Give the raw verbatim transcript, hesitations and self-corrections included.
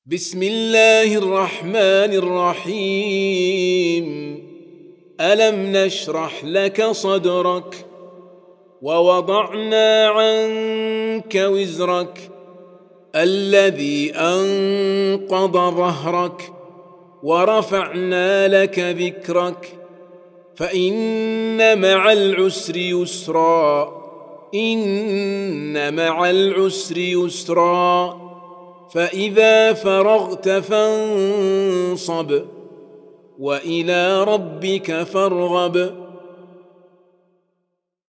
بسم الله الرحمن الرحيم. ألم نشرح لك صدرك ووضعنا عنك وزرك الذي أنقض ظهرك ورفعنا لك ذكرك فإن مع العسر يسرا إن مع العسر يسرا فإذا فرغت فانصب وإلى ربك فارغب.